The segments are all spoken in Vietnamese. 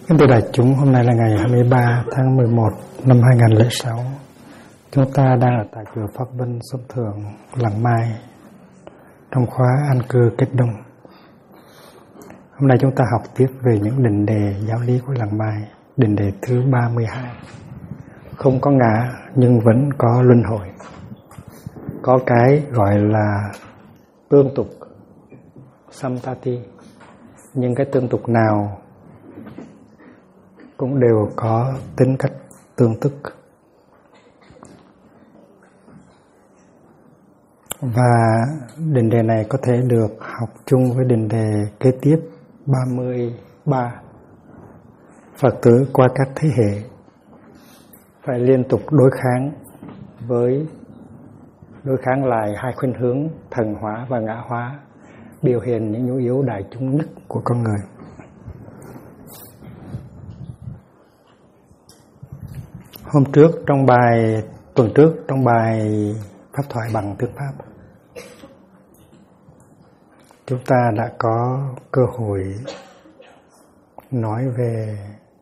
Kính thưa đại chúng, hôm nay là ngày 23 tháng 11 năm 2006. Chúng ta đang ở tại chùa Pháp Vân Xuân Thượng, Làng Mai, trong khóa An Cư Kết Đông. Hôm nay chúng ta học tiếp về những định đề giáo lý của Làng Mai, định đề thứ 32. Không có ngã nhưng vẫn có luân hồi. Có cái gọi là tương tục, samtati, nhưng cái tương tục nào cũng đều có tính cách tương tức. Và định đề này có thể được học chung với định đề kế tiếp 33. Phật tử qua các thế hệ phải liên tục đối kháng lại hai khuynh hướng thần hóa và ngã hóa, biểu hiện những nhu yếu đại chúng nhất của con người. Tuần trước trong bài pháp thoại bằng tiếng Pháp, chúng ta đã có cơ hội nói về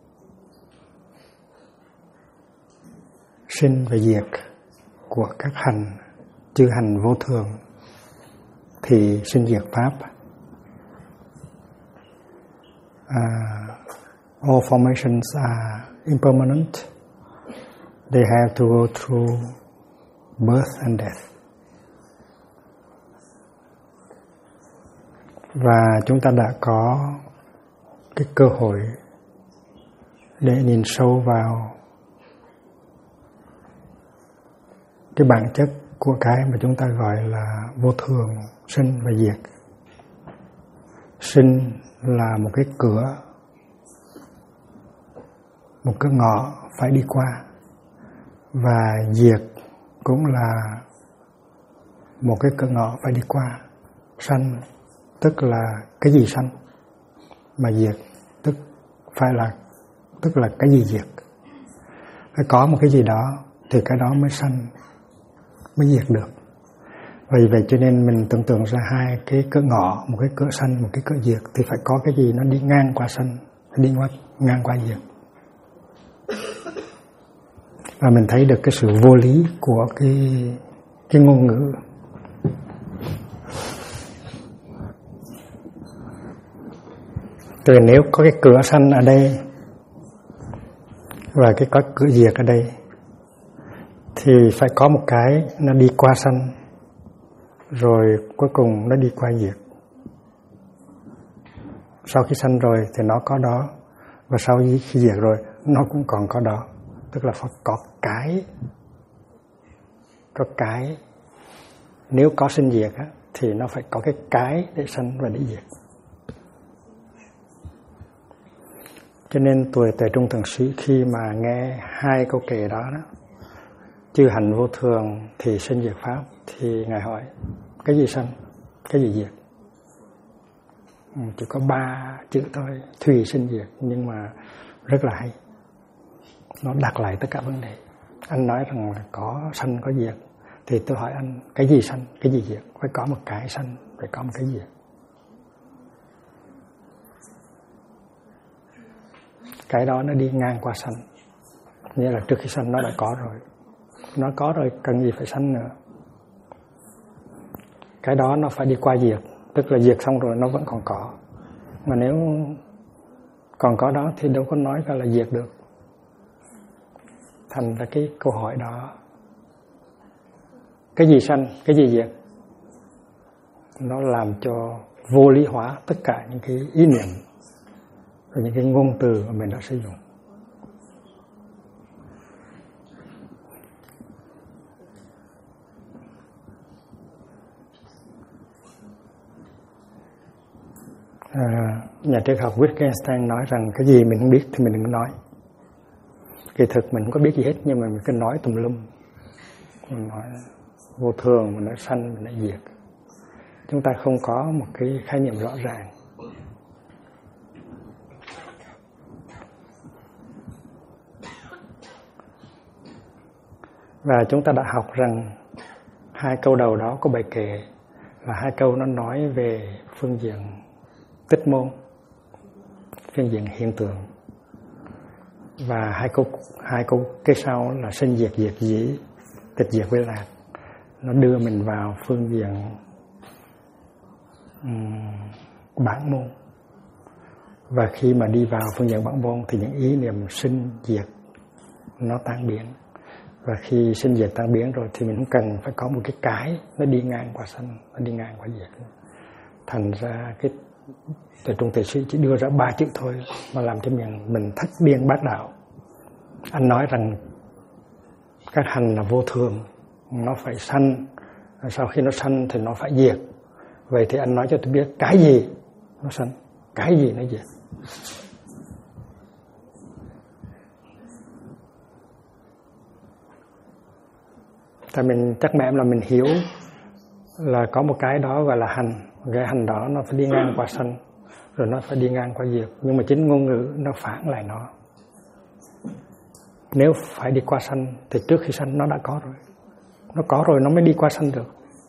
sinh và diệt của các hành, chư hành vô thường thì sinh diệt pháp. All formations are impermanent. They have to go through birth and death. Và chúng ta đã có cái cơ hội để nhìn sâu vào cái bản chất của cái mà chúng ta gọi là vô thường, sinh và diệt. Sinh là một cái cửa, một cái ngõ phải đi qua, và diệt cũng là một cái cửa ngõ phải đi qua. Sanh tức là cái gì sanh, mà diệt tức là cái gì diệt. Phải có một cái gì đó thì cái đó mới sanh, mới diệt được. Vì vậy cho nên mình tưởng tượng ra hai cái cửa ngõ, một cái cửa sanh, một cái cửa diệt, thì phải có cái gì nó đi ngang qua sanh, đi ngang qua diệt. Và mình thấy được cái sự vô lý của cái ngôn ngữ. Từ nếu có cái cửa sanh ở đây và cái có cửa diệt ở đây thì phải có một cái nó đi qua sanh rồi cuối cùng nó đi qua diệt. Sau khi sanh rồi thì nó có đó, và sau khi diệt rồi nó cũng còn có đó. Tức là phải có cái nếu có sinh diệt á, thì nó phải có cái để sanh và để diệt. Cho nên tuổi Tề Trung Thượng Sĩ khi mà nghe hai câu kệ đó, chư hành vô thường thì sinh diệt pháp, thì Ngài hỏi cái gì sanh, cái gì diệt. Chỉ có 3 chữ thôi, thùy sinh diệt, nhưng mà rất là hay. Nó đặt lại tất cả vấn đề. Anh nói rằng là có sanh có diệt, thì tôi hỏi anh cái gì sanh, cái gì diệt. Phải có một cái sanh, phải có một cái diệt. Cái đó nó đi ngang qua sanh, nghĩa là trước khi sanh nó đã có rồi. Nó có rồi cần gì phải sanh nữa. Cái đó nó phải đi qua diệt, tức là diệt xong rồi nó vẫn còn có. Mà nếu còn có đó thì đâu có nói là diệt được. Thành ra cái câu hỏi đó, cái gì sanh, cái gì diệt, nó làm cho vô lý hóa tất cả những cái ý niệm và những cái ngôn từ mà mình đã sử dụng. Nhà triết học Wittgenstein nói rằng cái gì mình không biết thì mình đừng nói. Kỳ thực mình không có biết gì hết, nhưng mà mình cứ nói tùm lum. Mình nói vô thường, mình nói sanh, mình nói diệt. Chúng ta không có một cái khái niệm rõ ràng. Và chúng ta đã học rằng hai câu đầu đó của bài kệ là hai câu nó nói về phương diện tích môn, phương diện hiện tượng. Và hai câu cái sau là sinh diệt diệt dĩ, tịch diệt với lạc, nó đưa mình vào phương diện bản môn. Và khi mà đi vào phương diện bản môn thì những ý niệm sinh diệt nó tan biến. Và khi sinh diệt tan biến rồi thì mình không cần phải có một cái nó đi ngang qua sanh, nó đi ngang qua diệt. Thành ra cái Tuệ Trung Thầy Sư chỉ đưa ra 3 chữ thôi mà làm cho mình thất điên bát đạo. Anh nói rằng các hành là vô thường, nó phải sanh, sau khi nó sanh thì nó phải diệt. Vậy thì anh nói cho tôi biết cái gì nó sanh, cái gì nó diệt. Tại chắc mẹ em là mình hiểu là có một cái đó gọi là hành, cái hành đó nó phải đi ngang qua sanh, rồi nó phải đi ngang qua diệt. Nhưng mà chính ngôn ngữ nó phản lại nó. Nếu phải đi qua sanh thì trước khi sanh nó đã có rồi. Nó có rồi nó mới đi qua sanh được.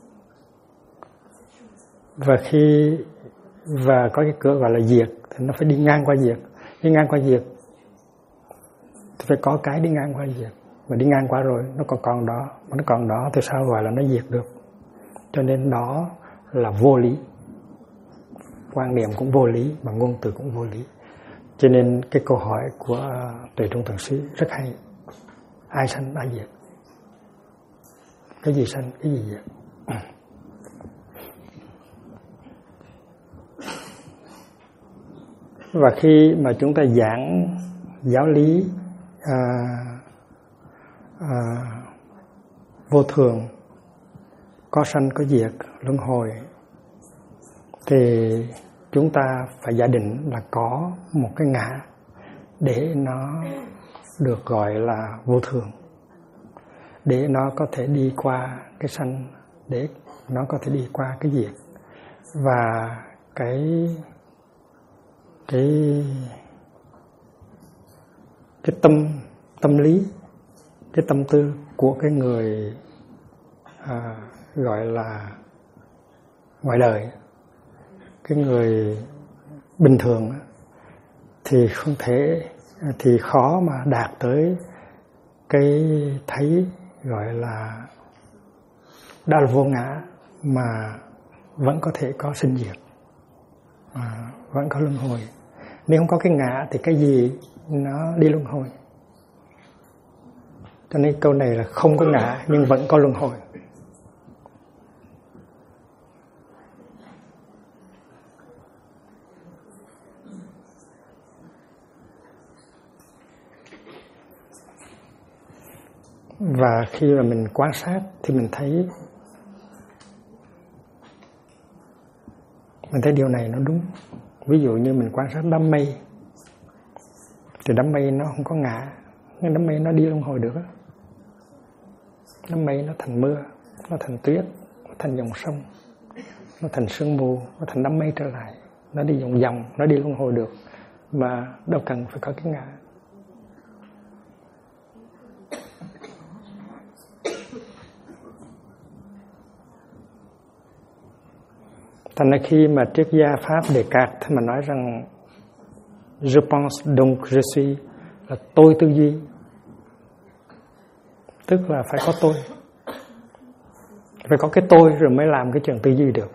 Và có cái cửa gọi là diệt thì nó phải đi ngang qua diệt. Đi ngang qua diệt thì phải có cái đi ngang qua diệt. Mà đi ngang qua rồi nó còn đó. Mà nó còn đó thì sao gọi là nó diệt được. Cho nên đó là vô lý. Quan niệm cũng vô lý mà ngôn từ cũng vô lý. Cho nên cái câu hỏi của Tuệ Trung Thượng Sư rất hay. Ai sanh ai diệt? Cái gì sanh, cái gì diệt? Và khi mà chúng ta giảng giáo lý vô thường, có sanh có diệt, luân hồi, thì chúng ta phải giả định là có một cái ngã để nó được gọi là vô thường, để nó có thể đi qua cái sanh, để nó có thể đi qua cái diệt. Và cái tâm lý, cái tâm tư của cái người gọi là ngoài đời, cái người bình thường thì khó mà đạt tới cái thấy gọi là đã là vô ngã mà vẫn có thể có sinh diệt, vẫn có luân hồi. Nếu không có cái ngã thì cái gì nó đi luân hồi. Cho nên câu này là không có ngã nhưng vẫn có luân hồi. Và khi mà mình quan sát thì mình thấy điều này nó đúng. Ví dụ như mình quan sát đám mây, thì đám mây nó không có ngã, nhưng đám mây nó đi luân hồi được á. Đám mây nó thành mưa, nó thành tuyết, nó thành dòng sông, nó thành sương mù, nó thành đám mây trở lại, nó đi vòng, nó đi luân hồi được, mà đâu cần phải có cái ngã. Thành ra khi mà triết gia Pháp Descartes mà nói rằng je pense donc je suis, là tôi tư duy, tức là phải có tôi, phải có cái tôi rồi mới làm cái chuyện tư duy được.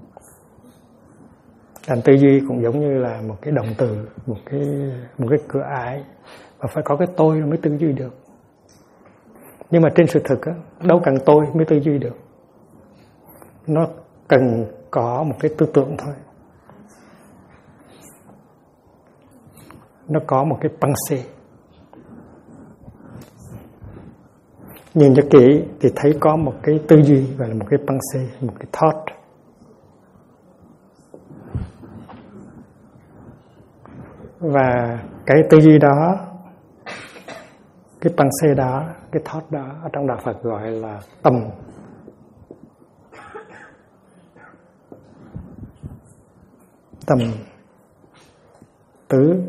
Thành tư duy cũng giống như là một cái động từ, một cái cửa ải, và phải có cái tôi rồi mới tư duy được. Nhưng mà trên sự thực á, đâu cần tôi mới tư duy được. Nó cần có một cái tư tưởng thôi. Nó có một cái pensée. Nhìn cho kỹ thì thấy có một cái tư duy gọi là một cái pensée, một cái thought. Và cái tư duy đó, cái pensée đó, cái thought đó ở trong đạo Phật gọi là tâm. Tâm tứ.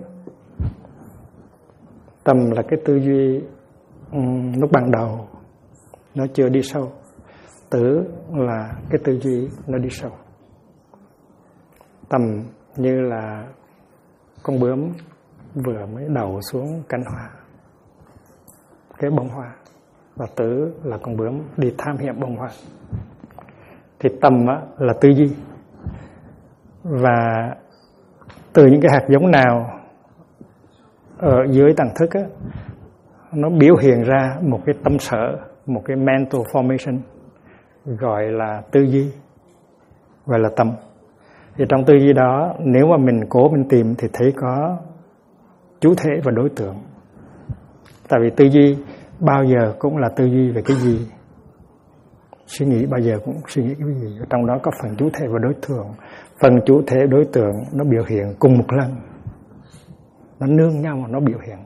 Tâm là cái tư duy lúc ban đầu nó chưa đi sâu. Tứ là cái tư duy nó đi sâu. Tâm như là con bướm vừa mới đầu xuống cánh hoa, cái bông hoa, và tử là con bướm đi tham hiểm bông hoa. Thì tâm là tư duy, và từ những cái hạt giống nào ở dưới tầng thức nó biểu hiện ra một cái tâm sở, một cái mental formation gọi là tư duy, gọi là tâm. Thì trong tư duy đó, nếu mà mình cố mình tìm thì thấy có chủ thể và đối tượng. Tại vì tư duy bao giờ cũng là tư duy về cái gì, suy nghĩ bao giờ cũng suy nghĩ cái gì. Trong đó có phần chủ thể và đối tượng. Phần chủ thể đối tượng nó biểu hiện cùng một lần, nó nương nhau mà nó biểu hiện,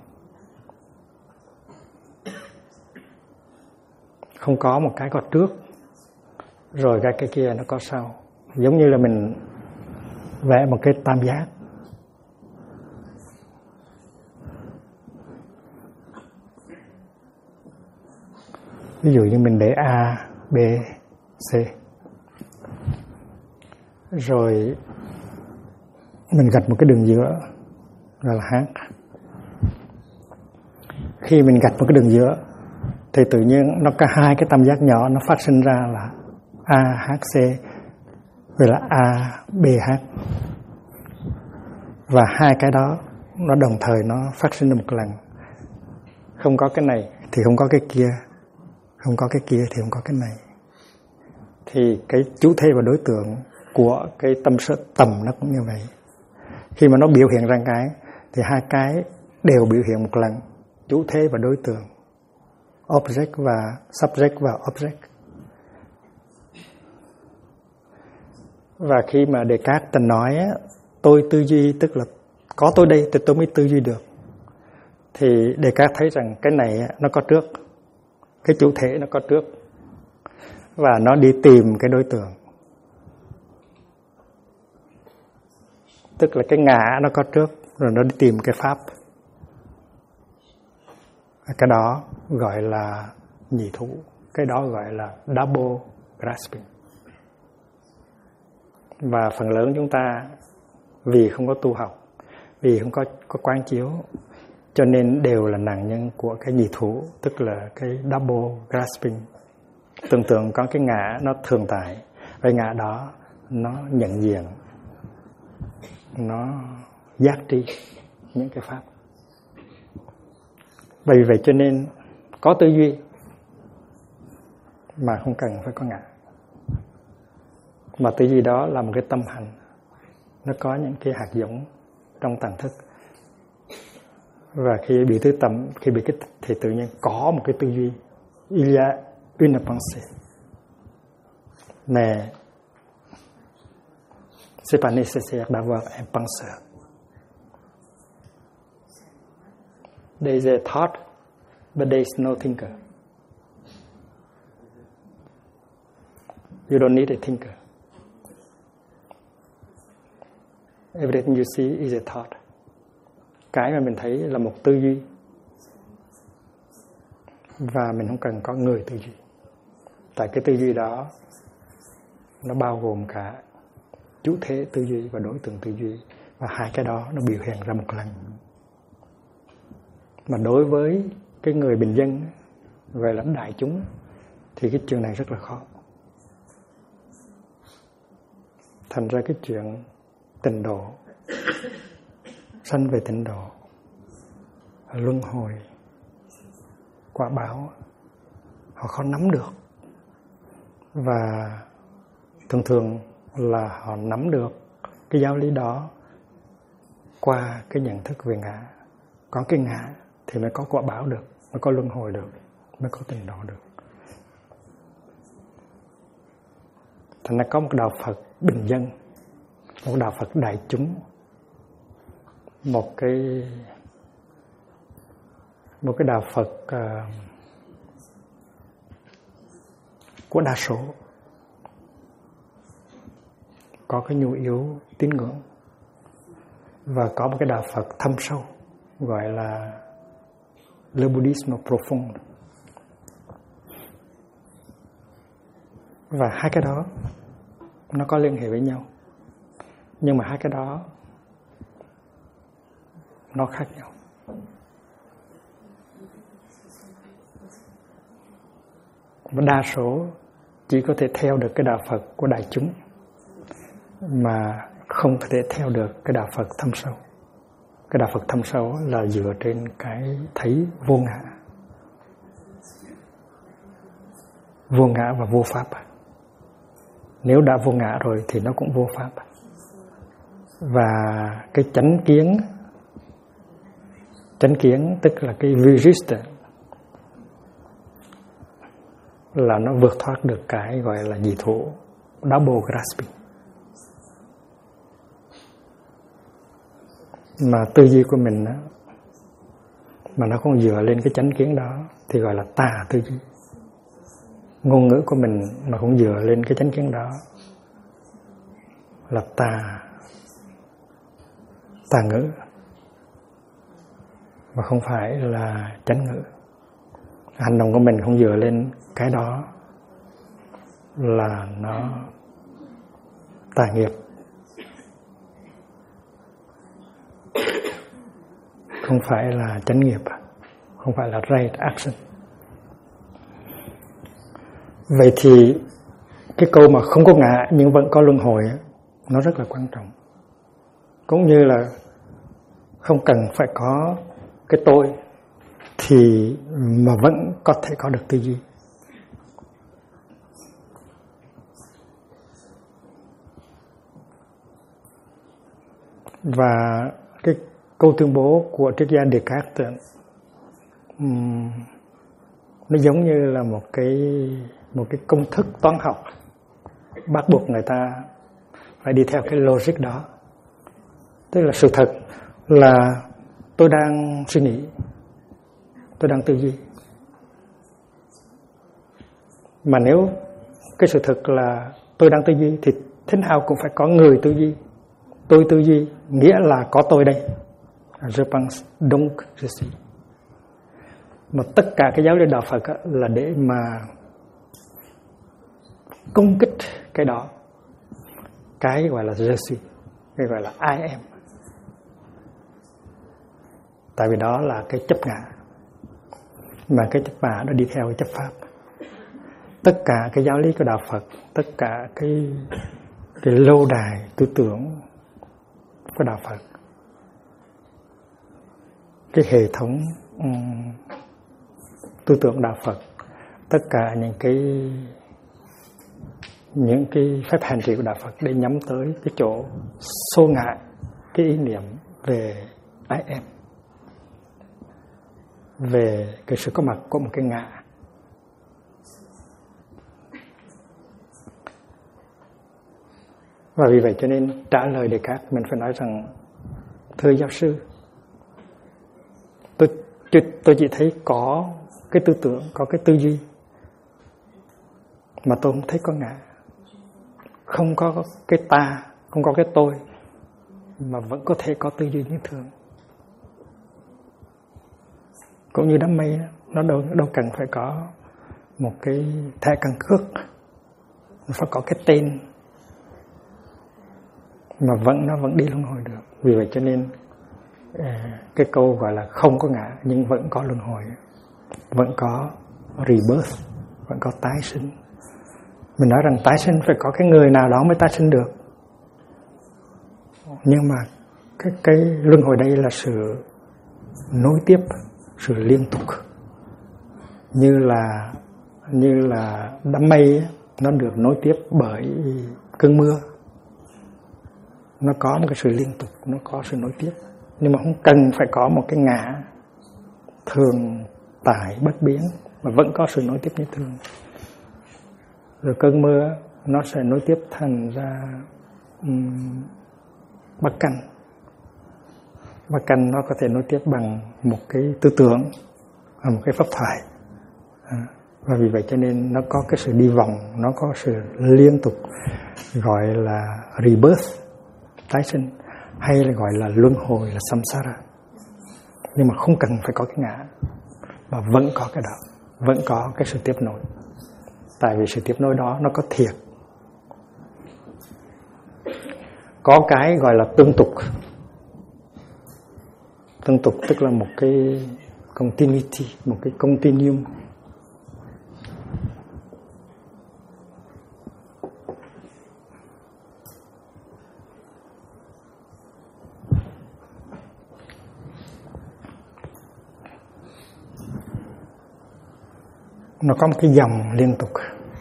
không có một cái có trước rồi cái kia nó có sau. Giống như là mình vẽ một cái tam giác, ví dụ như mình để A, B, C, rồi mình gạch một cái đường giữa gọi là H. Khi mình gạch một cái đường giữa thì tự nhiên nó có hai cái tam giác nhỏ nó phát sinh ra là AHC, vậy là ABH. Và hai cái đó nó đồng thời nó phát sinh ra một lần. Không có cái này thì không có cái kia, không có cái kia thì không có cái này. Thì cái chủ thể và đối tượng của cái tâm sở tầm nó cũng như vậy. Khi mà nó biểu hiện ra cái thì hai cái đều biểu hiện một lần, chủ thể và đối tượng, object và subject và object. Và khi mà Descartes từng nói tôi tư duy, tức là có tôi đây thì tôi mới tư duy được, thì Descartes thấy rằng cái này nó có trước, cái chủ thể nó có trước, và nó đi tìm cái đối tượng, tức là cái ngã nó có trước rồi nó đi tìm cái pháp. Cái đó gọi là nhị thủ, cái đó gọi là double grasping. Và phần lớn chúng ta vì không có tu học, vì không có quán chiếu, cho nên đều là nạn nhân của cái nhị thủ, tức là cái double grasping. Tưởng tượng có cái ngã nó thường tại, cái ngã đó nó nhận diện, nó giác tri những cái pháp. Vì vậy cho nên có tư duy mà không cần phải có ngã. Mà tư duy đó là một cái tâm hành, nó có những cái hạt giống trong tầng thức. Và khi bị tứ tâm, khi bị kích thích thì tự nhiên có một cái tư duy. Il y a une pensée. Mais c'est pas nécessaire d'avoir un penseur. There is a thought, but there is no thinker. You don't need a thinker. Everything you see is a thought. Cái mà mình thấy là một tư duy, và mình không cần có người tư duy. Tại cái tư duy đó nó bao gồm cả chủ thể tư duy và đối tượng tư duy, và hai cái đó nó biểu hiện ra một lần. Mà đối với cái người bình dân, gọi là đại chúng, thì cái chuyện này rất là khó. Thành ra cái chuyện tịnh độ, sanh về tịnh độ, luân hồi, quả báo, họ khó nắm được. Và thường thường là họ nắm được cái giáo lý đó qua cái nhận thức về ngã. Có cái ngã thì mới có quả báo được, mới có luân hồi được, mới có tịnh độ được. Thành ra có một đạo Phật bình dân, một đạo Phật đại chúng, một cái đạo Phật của đa số, có cái nhu yếu tín ngưỡng, và có một cái đạo Phật thâm sâu gọi là le bouddhisme profond. Và hai cái đó nó có liên hệ với nhau, nhưng mà hai cái đó nó khác nhau. Và đa số chỉ có thể theo được cái đạo Phật của đại chúng, mà không thể theo được cái đạo Phật thâm sâu. Cái đạo Phật thâm sâu là dựa trên cái thấy vô ngã. Vô ngã và vô pháp. Nếu đã vô ngã rồi thì nó cũng vô pháp. Và cái chánh kiến tức là cái virista, là nó vượt thoát được cái gọi là nhị thủ, double grasping. Mà tư duy của mình á, mà nó không dựa lên cái chánh kiến đó thì gọi là tà tư duy. Ngôn ngữ của mình mà không dựa lên cái chánh kiến đó là tà ngữ, mà không phải là chánh ngữ. Hành động của mình không dựa lên cái đó là nó tà nghiệp, không phải là chánh nghiệp, không phải là right action. Vậy thì cái câu mà không có ngã nhưng vẫn có luân hồi nó rất là quan trọng. Cũng như là không cần phải có cái tôi thì mà vẫn có thể có được tư duy. Và cái câu tuyên bố của triết gia Descartes nó giống như là một cái công thức toán học bắt buộc người ta phải đi theo cái logic đó. Tức là sự thật là tôi đang suy nghĩ, tôi đang tư duy. Mà nếu cái sự thật là tôi đang tư duy thì thế nào cũng phải có người tư duy. Tôi tư duy nghĩa là có tôi đây. Je pense donc je suis. Mà tất cả cái giáo lý đạo Phật là để mà công kích cái đó, cái gọi là je suis, cái gọi là I am. Tại vì đó là cái chấp ngã, mà cái chấp ngã nó đi theo cái chấp pháp. Tất cả cái giáo lý của đạo Phật, tất cả cái lâu đài tư tưởng của đạo Phật, cái hệ thống tư tưởng đạo Phật, tất cả những cái phép hành trì của đạo Phật để nhắm tới cái chỗ xô ngã cái ý niệm về I am, về cái sự có mặt của một cái ngã. Và vì vậy cho nên trả lời Descartes mình phải nói rằng thưa giáo sư, tôi chỉ thấy có cái tư tưởng, có cái tư duy, mà tôi không thấy có ngã. Không có cái ta, không có cái tôi, mà vẫn có thể có tư duy như thường. Cũng như đám mây, nó đâu cần phải có một cái thẻ căn cước, nó phải có cái tên, mà nó vẫn đi luân hồi được. Vì vậy cho nên cái câu gọi là không có ngã nhưng vẫn có luân hồi, vẫn có rebirth, vẫn có tái sinh. Mình nói rằng tái sinh phải có cái người nào đó mới tái sinh được, nhưng mà cái luân hồi đây là sự nối tiếp, sự liên tục, như là đám mây nó được nối tiếp bởi cơn mưa. Nó có một cái sự liên tục, nó có sự nối tiếp, nhưng mà không cần phải có một cái ngã thường tại bất biến, mà vẫn có sự nối tiếp như thường. Rồi cơn mưa nó sẽ nối tiếp thành ra Bắc Canh. Bắc Canh nó có thể nối tiếp bằng một cái tư tưởng, một cái pháp thoại. Và vì vậy cho nên nó có cái sự đi vòng, nó có sự liên tục, gọi là rebirth, tái sinh, hay là gọi là luân hồi, là samsara. Nhưng mà không cần phải có cái ngã, mà vẫn có cái đó, vẫn có cái sự tiếp nối. Tại vì sự tiếp nối đó nó có thiệt. Có cái gọi là tương tục, Tương tục tức là một cái continuity, một cái continuum. Nó có một cái dòng liên tục.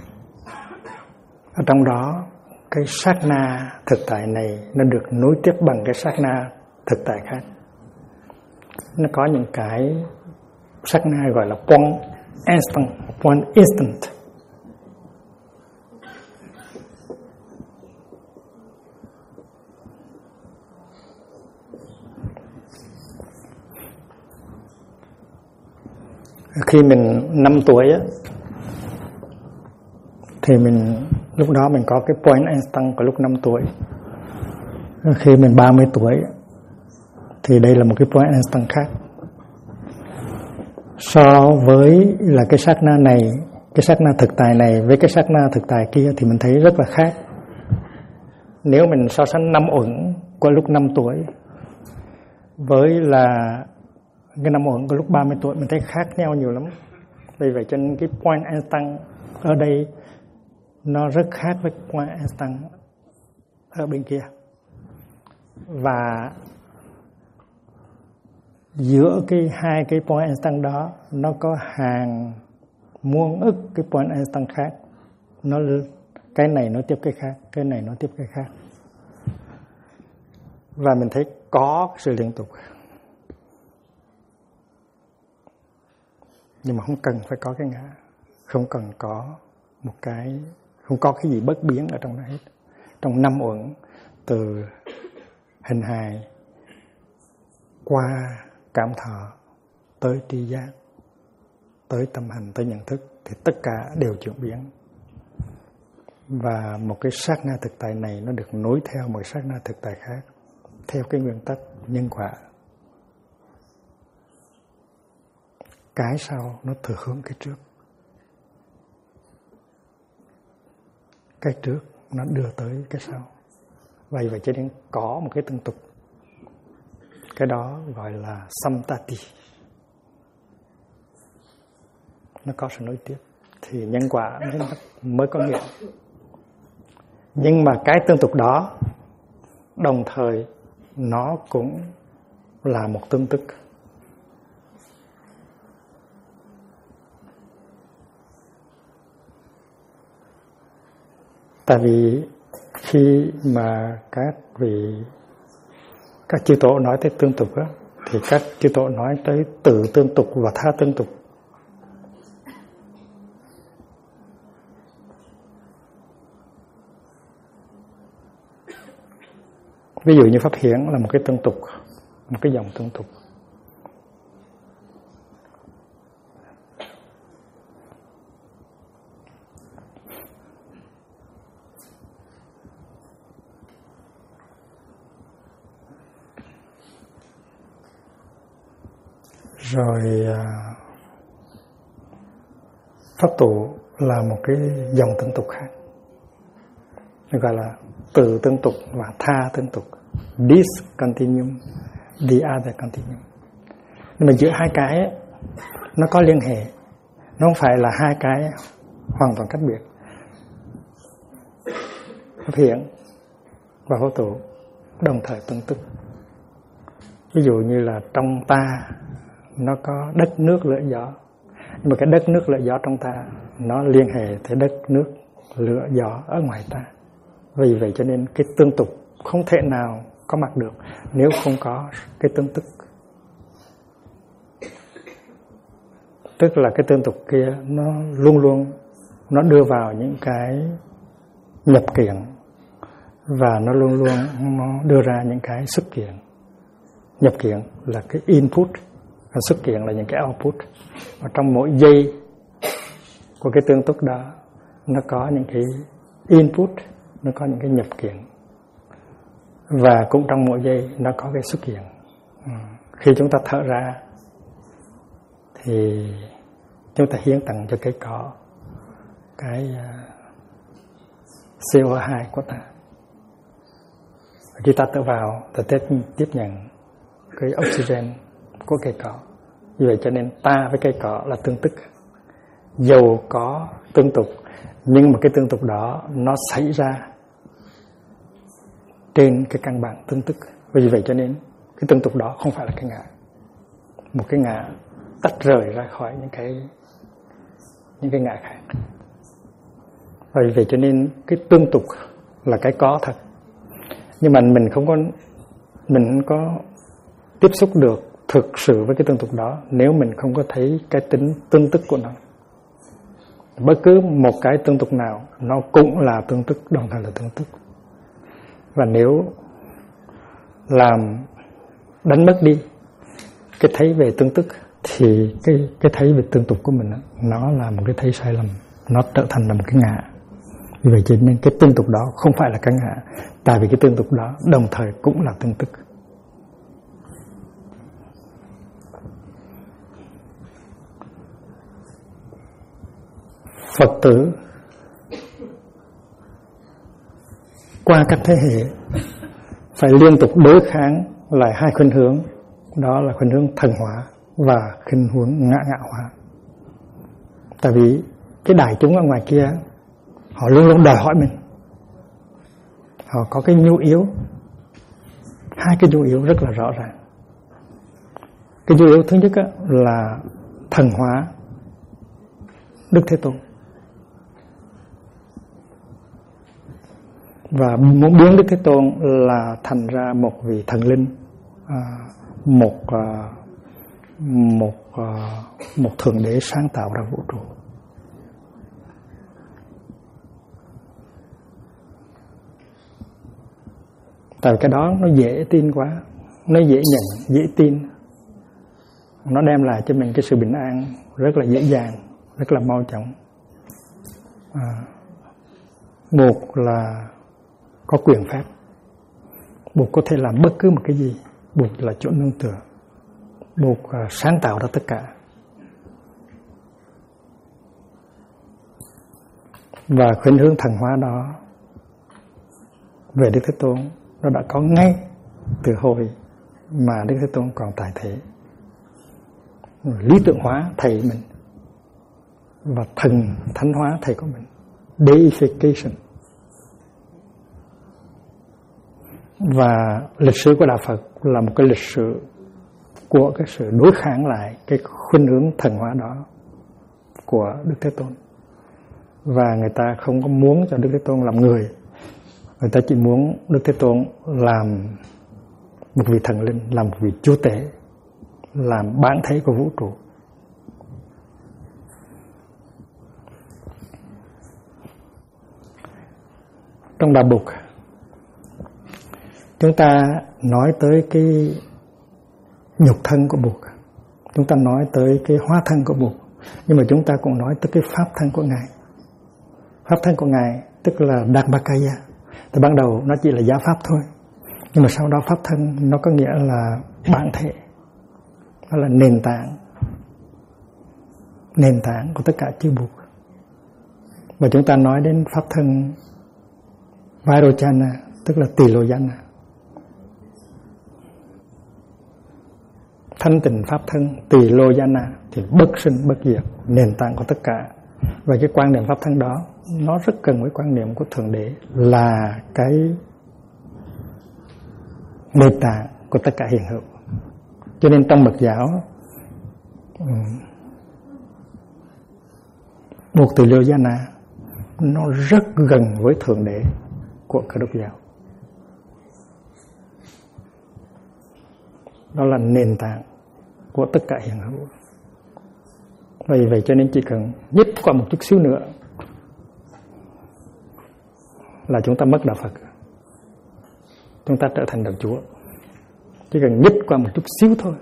Ở trong đó cái sát na thực tại này nó được nối tiếp bằng cái sát na thực tại khác. Nó có những cái sát na gọi là point instant. Khi mình 5 tuổi á, thì lúc đó mình có cái point instant của lúc 5 tuổi. Khi mình 30 tuổi thì đây là một cái point instant khác. So với là cái sát na này, cái sát na thực tại này với cái sát na thực tại kia thì mình thấy rất là khác. Nếu mình so sánh 5 uẩn của lúc 5 tuổi với là cái 5 uẩn của lúc 30 tuổi, mình thấy khác nhau nhiều lắm. Vì vậy cho nên cái point instant ở đây nó rất khác với point instant ở bên kia. Và giữa hai cái point instant đó nó có hàng muôn ức cái point instant khác. Cái này nó tiếp cái khác, cái này nó tiếp cái khác. Và mình thấy có sự liên tục. Nhưng mà không cần phải có cái ngã, không cần có một cái, không có cái gì bất biến ở trong đó hết. Trong 5 uẩn, từ hình hài qua cảm thọ tới tri giác, tới tâm hành, tới nhận thức thì tất cả đều chuyển biến. Và một cái sát na thực tại này nó được nối theo một sát na thực tại khác theo cái nguyên tắc nhân quả. Cái sau nó thừa hưởng cái trước. Cái trước nó đưa tới cái sau. Vậy cho nên có một cái tương tục. Cái đó gọi là samtati. Nó có sự nối tiếp. Thì nhân quả mới có nghĩa. Nhưng mà cái tương tục đó đồng thời nó cũng là một tương tức. Tại vì khi mà các chư tổ nói tới tương tục đó, thì các chư tổ nói tới tự tương tục và tha tương tục. Ví dụ như Pháp Hiển là một cái tương tục, một cái dòng tương tục. Rồi Pháp tụ là một cái dòng tương tục khác, gọi là từ tương tục và tha tương tục. This continuum, the other continuum. Nhưng mà giữa hai cái ấy, nó có liên hệ. Nó không phải là hai cái hoàn toàn cách biệt. Pháp Hiển và Pháp tụ đồng thời tương tức. Ví dụ như là trong ta nó có đất nước lửa gió, nhưng mà cái đất nước lửa gió trong ta nó liên hệ tới đất nước lửa gió ở ngoài ta. Vì vậy cho nên cái tương tục không thể nào có mặt được nếu không có cái tương tức. Tức là cái tương tục kia nó luôn luôn nó đưa vào những cái nhập kiện, và nó luôn luôn nó đưa ra những cái xuất kiện. Nhập kiện là cái input, và xuất kiện là những cái output. Và trong mỗi giây của cái tương tức đó nó có những cái input, nó có những cái nhập kiện, và cũng trong mỗi giây nó có cái xuất hiện. Khi chúng ta thở ra thì chúng ta hiến tặng cho cây cỏ cái CO2 của ta. Khi ta thở vào, ta tiếp nhận cái oxygen của cây cỏ. Vì vậy cho nên ta với cây cỏ là tương tức. Dầu có tương tục, nhưng mà cái tương tục đó nó xảy ra trên cái căn bản tương tức. Vì vậy cho nên cái tương tục đó không phải là cái ngã. Một cái ngã tách rời ra khỏi những cái ngã khác. Vì vậy cho nên cái tương tục là cái có thật. Nhưng mà mình không có tiếp xúc được thực sự với cái tương tục đó nếu mình không có thấy cái tính tương tức của nó. Bất cứ một cái tương tục nào nó cũng là tương tức, đồng thời là tương tức. Và nếu làm đánh mất đi cái thấy về tương tức thì cái thấy về tương tục của mình đó, nó là một cái thấy sai lầm, nó trở thành là một cái ngã. Vì vậy cho nên cái tương tục đó không phải là cái ngã, tại vì cái tương tục đó đồng thời cũng là tương tức. Phật tử qua các thế hệ phải liên tục đối kháng lại hai khuynh hướng, đó là khuynh hướng thần hóa và khuynh hướng ngã hóa. Tại vì cái đại chúng ở ngoài kia họ luôn luôn đòi hỏi mình, họ có cái nhu yếu, hai cái nhu yếu rất là rõ ràng. Cái nhu yếu thứ nhất là thần hóa Đức Thế Tôn, và muốn biến Đức Thế Tôn là thành ra một vị thần linh, một thượng đế sáng tạo ra vũ trụ. Tại cái đó nó dễ tin quá, nó dễ nhận, dễ tin, nó đem lại cho mình cái sự bình an rất là dễ dàng, rất là mau chóng. Một là có quyền phép, Bụt có thể làm bất cứ một cái gì, Bụt là chỗ nương tựa, Bụt sáng tạo ra tất cả. Và khuynh hướng thần hóa đó về Đức Thế Tôn nó đã có ngay từ hồi mà Đức Thế Tôn còn tại thế. Lý tưởng hóa thầy mình và thần thánh hóa thầy của mình, deification. Và lịch sử của Đạo Phật là một cái lịch sử của cái sự đối kháng lại cái khuynh hướng thần hóa đó của Đức Thế Tôn. Và người ta không có muốn cho Đức Thế Tôn làm người, người ta chỉ muốn Đức Thế Tôn làm một vị thần linh, làm một vị chúa tể, làm bản thể của vũ trụ. Trong Đạo Bụt, chúng ta nói tới cái nhục thân của Bụt, chúng ta nói tới cái hóa thân của Bụt, nhưng mà chúng ta cũng nói tới cái pháp thân của Ngài. Pháp thân của Ngài tức là Dharmakaya. Từ ban đầu nó chỉ là giáo pháp thôi, nhưng mà sau đó pháp thân nó có nghĩa là bản thể, nó là nền tảng của tất cả chư Bụt. Và chúng ta nói đến pháp thân Vairochana, tức là Tỳ-lô-giana, thanh tịnh pháp thân Tỳ-lô-giana thì bất sinh bất diệt, nền tảng của tất cả. Và cái quan niệm pháp thân đó nó rất gần với quan niệm của Thượng Đế, là cái nền tảng của tất cả hiện hữu. Cho nên trong Mật giáo, Bụt Tỳ-lô-giana nó rất gần với Thượng Đế của Cơ Đốc giáo. Đó là nền tảng của tất cả hiện hữu. Vì vậy cho nên chỉ cần nhích qua một chút xíu nữa là chúng ta mất Đạo Phật, chúng ta trở thành Đạo Chúa. Chỉ cần nhích qua một chút xíu thôi.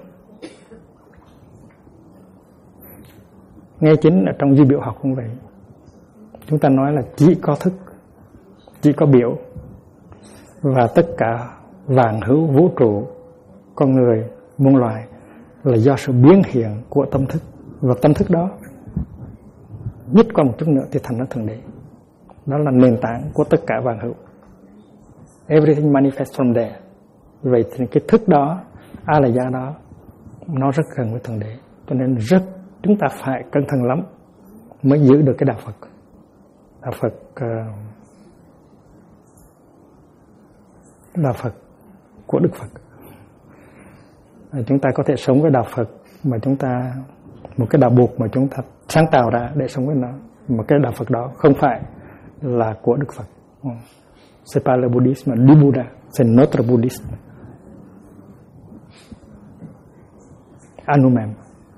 Ngay chính ở trong duy biểu học cũng vậy. Chúng ta nói là chỉ có thức, chỉ có biểu, và tất cả vạn hữu vũ trụ, con người, muôn loài là do sự biến hiện của tâm thức. Và tâm thức đó nhích qua một chút nữa thì thành ra Thượng Đế. Đó là nền tảng của tất cả vạn hữu. Everything manifests from there. Vậy thì cái thức đó, A-la-gia đó, nó rất gần với Thượng Đế. Cho nên chúng ta phải cẩn thận lắm mới giữ được cái đạo Phật. Đạo Phật của Đức Phật. Chúng ta có thể sống với đạo Phật mà chúng ta, một cái đạo buộc mà chúng ta sáng tạo ra để sống với nó, mà cái đạo Phật đó không phải là của Đức Phật. C'est pas le bouddhisme du Bouddha, c'est notre bouddhisme. À nous-mêmes.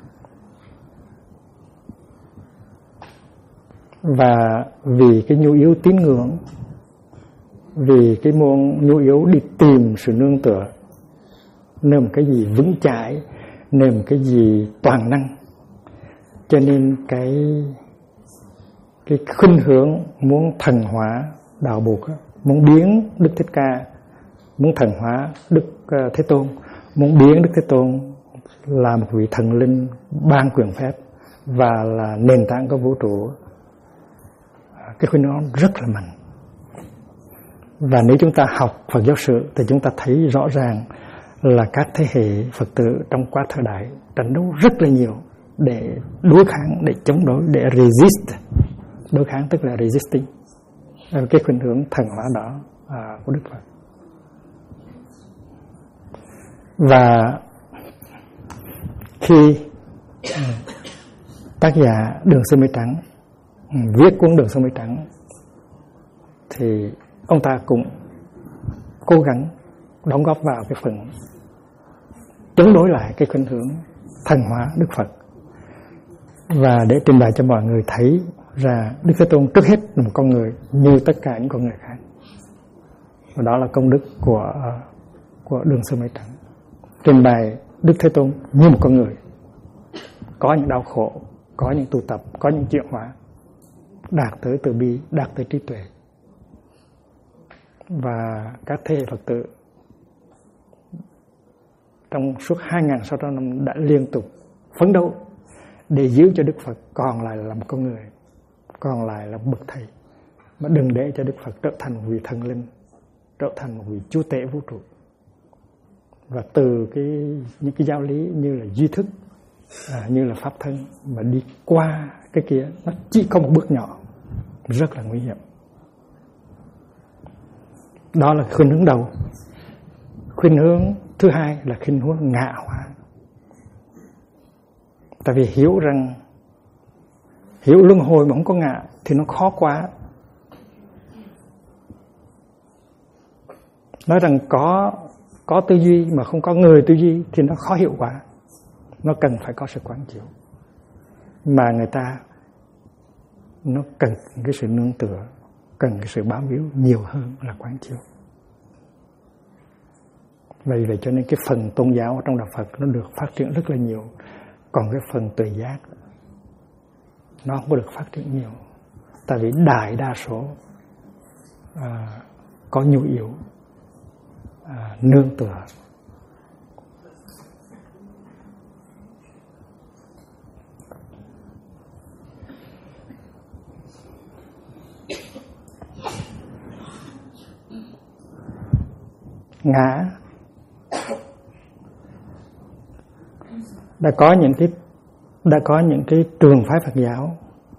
Và vì cái nhu yếu tín ngưỡng, vì cái nhu yếu đi tìm sự nương tựa, nơi một cái gì vững chãi, nơi một cái gì toàn năng, cho nên cái khuynh hướng muốn thần hóa đạo buộc, muốn biến Đức Thích Ca, muốn thần hóa Đức Thế Tôn, muốn biến Đức Thế Tôn là một vị thần linh ban quyền phép và là nền tảng của vũ trụ. Cái khuynh hướng rất là mạnh. Và nếu chúng ta học Phật giáo sử thì chúng ta thấy rõ ràng là các thế hệ Phật tử trong quá thời đại tranh đấu rất là nhiều để đối kháng, để chống đối, để resist. Đối kháng tức là resisting cái khuynh hướng thần hóa đó của Đức Phật. Và khi tác giả Đường Sơn Mây Trắng viết cuốn Đường Sơn Mây Trắng thì ông ta cũng cố gắng đóng góp vào cái phần chống đối lại cái khuynh hướng thần hóa Đức Phật, và để trình bày cho mọi người thấy ra Đức Thế Tôn trước hết là một con người như tất cả những con người khác. Và đó là công đức của Đường Sơn Mây Trắng, trình bày Đức Thế Tôn như một con người, có những đau khổ, có những tu tập, có những chuyển hóa, đạt tới từ bi, đạt tới trí tuệ. Và các thế hệ Phật tử trong suốt 2.600 năm đã liên tục phấn đấu để giữ cho Đức Phật còn lại là một con người, còn lại là bậc thầy, mà đừng để cho Đức Phật trở thành một vị thần linh, trở thành một vị chúa tể vũ trụ. Và từ những cái giáo lý như là duy thức, như là pháp thân, mà đi qua cái kia, nó chỉ có một bước nhỏ rất là nguy hiểm. Đó là khuynh hướng đầu. Khuynh hướng thứ hai là khuynh hướng ngạ hóa. Tại vì hiểu luân hồi mà không có ngạ thì nó khó quá. Nói rằng có tư duy mà không có người tư duy thì nó khó hiểu quá. Nó cần phải có sự quán chiếu. Mà người ta nó cần cái sự nương tựa, cần cái sự bám víu nhiều hơn là quán chiếu. Vậy cho nên cái phần tôn giáo trong đạo Phật nó được phát triển rất là nhiều. Còn cái phần tuệ giác nó không có được phát triển nhiều. Tại vì đại đa số có nhu yếu nương tựa. Ngã đã có những cái trường phái Phật giáo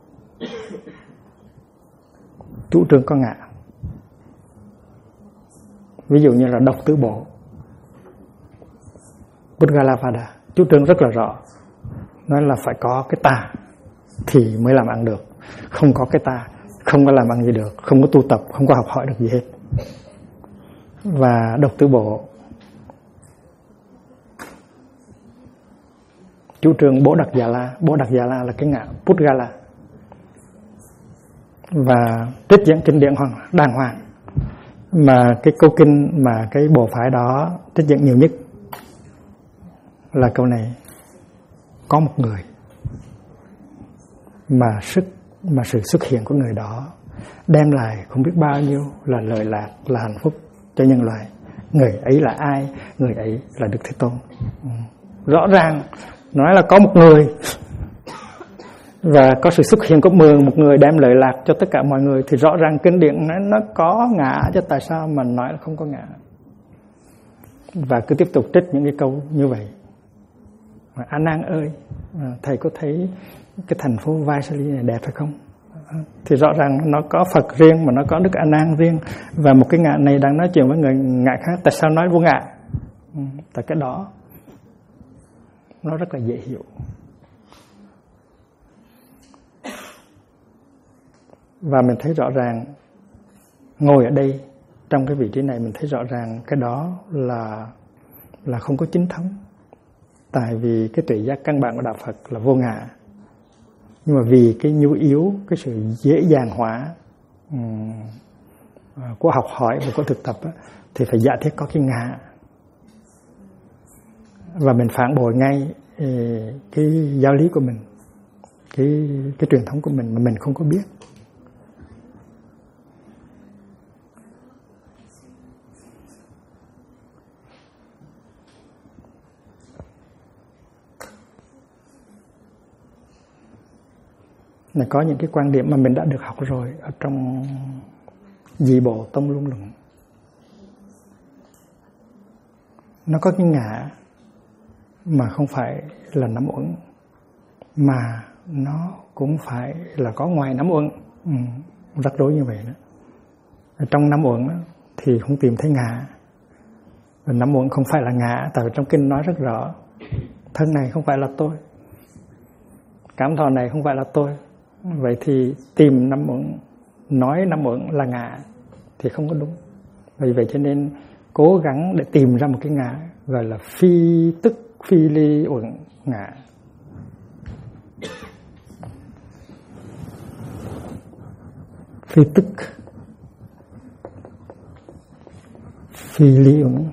chủ trương có ngã. Ví dụ như là Độc Tứ Bộ, Buddhagalapada chủ trương rất là rõ, nói là phải có cái ta thì mới làm ăn được, không có cái ta không có làm ăn gì được, không có tu tập, không có học hỏi được gì hết. Và Độc Tứ Bộ chủ trương Bố Đặc Già La là cái ngã Pudgala, và trích dẫn kinh điển đàng hoàng. Mà cái câu kinh mà cái bộ phái đó trích dẫn nhiều nhất là câu này: có một người mà sự xuất hiện của người đó đem lại không biết bao nhiêu là lợi lạc, là hạnh phúc cho nhân loại. Người ấy là ai? Người ấy là Đức Thế Tôn. Rõ ràng nói là có một người, và có sự xuất hiện của một người đem lợi lạc cho tất cả mọi người, thì rõ ràng kinh điển nó có ngã, chứ tại sao mà nói là không có ngã? Và cứ tiếp tục trích những cái câu như vậy. A Nan ơi, thầy có thấy cái thành phố Vaishali này đẹp hay không? Thì rõ ràng nó có Phật riêng mà nó có Đức A Nan riêng, và một cái ngạ này đang nói chuyện với người ngạ khác. Tại sao nói vô ngạ? Tại cái đó nó rất là dễ hiểu. Và mình thấy rõ ràng ngồi ở đây trong cái vị trí này, mình thấy rõ ràng cái đó là không có chính thống. Tại vì cái tuệ giác căn bản của đạo Phật là vô ngã. Nhưng mà vì cái nhu yếu, cái sự dễ dàng hóa của học hỏi và của thực tập á, thì phải giả thiết có cái ngã. Và mình phản bội ngay cái giáo lý của mình, cái truyền thống của mình mà mình không có biết. Là có những cái quan điểm mà mình đã được học rồi ở trong Dị Bộ Tông Luân Luận. Nó có cái ngã mà không phải là nắm uẩn, mà nó cũng phải là có ngoài nắm uẩn. Rắc rối như vậy đó. Ở trong nắm uẩn thì không tìm thấy ngã. Và nắm uẩn không phải là ngã, tại vì trong kinh nói rất rõ, thân này không phải là tôi, cảm thọ này không phải là tôi. Vậy thì tìm nắm uẩn, nói nắm uẩn là ngã thì không có đúng. Vì vậy cho nên cố gắng để tìm ra một cái ngã gọi là phi tức phi ly uẩn ngã. Phi tức phi ly uẩn.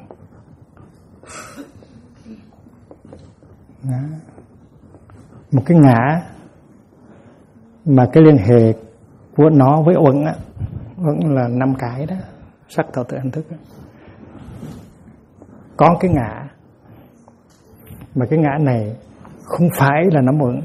Một cái ngã mà cái liên hệ của nó với uẩn á, uẩn là 5 cái đó, sắc thọ tưởng hành thức đó. Có cái ngã mà cái ngã này không phải là nắm uẩn,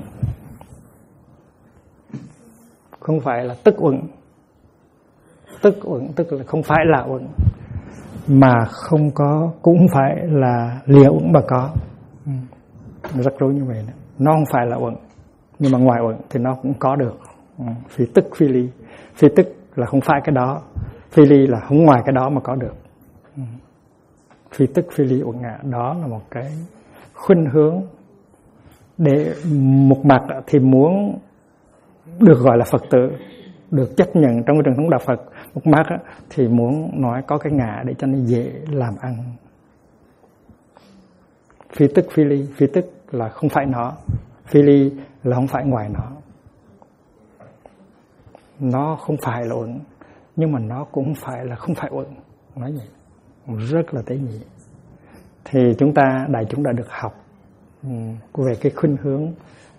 không phải là tức uẩn. Tức uẩn tức là không phải là uẩn, mà không có cũng phải là lìa uẩn mà có. Rất rối như vậy đó. Nó không phải là uẩn, nhưng mà ngoài uẩn thì nó cũng có được. Phi tức phi ly. Phi tức là không phải cái đó, phi ly là không ngoài cái đó mà có được. Phi tức phi ly uẩn ngã, đó là một cái khuynh hướng để một mặt thì muốn được gọi là Phật tử, được chấp nhận trong cái truyền thống đạo Phật. Một mặt thì muốn nói có cái ngã để cho nó dễ làm ăn. Phi tức phi ly. Phi tức là không phải nó, phi ly là không phải ngoài nó. Nó không phải là uẩn, nhưng mà nó cũng phải là không phải uẩn. Nói vậy rất là tế nhị. Thì chúng ta, đại chúng đã được học về cái khuynh hướng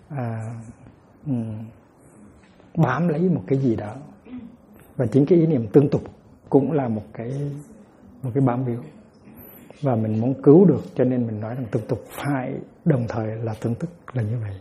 bám lấy một cái gì đó, và chính cái ý niệm tương tục cũng là một cái bám víu. Và mình muốn cứu được, cho nên mình nói rằng tương tục phải đồng thời là tương tức, là như vậy.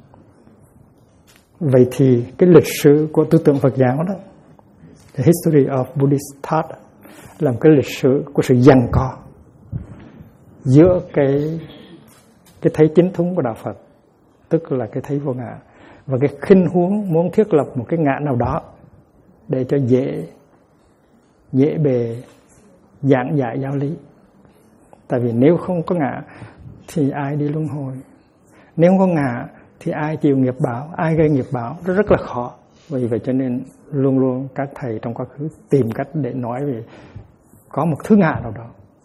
Vậy thì cái lịch sử của tư tưởng Phật giáo đó, the history of Buddhist thought, là một cái lịch sử của sự giằng co giữa cái thấy chính thống của đạo Phật, tức là cái thấy vô ngã, và cái khinh huống muốn thiết lập một cái ngã nào đó để cho dễ bề giảng giải giáo lý. Tại vì nếu không có ngã thì ai đi luân hồi, nếu không có ngã thì ai chịu nghiệp báo, ai gây nghiệp báo, nó rất là khó. Vì vậy cho nên luôn luôn các thầy trong quá khứ tìm cách để nói về có một thứ ngã nào đó.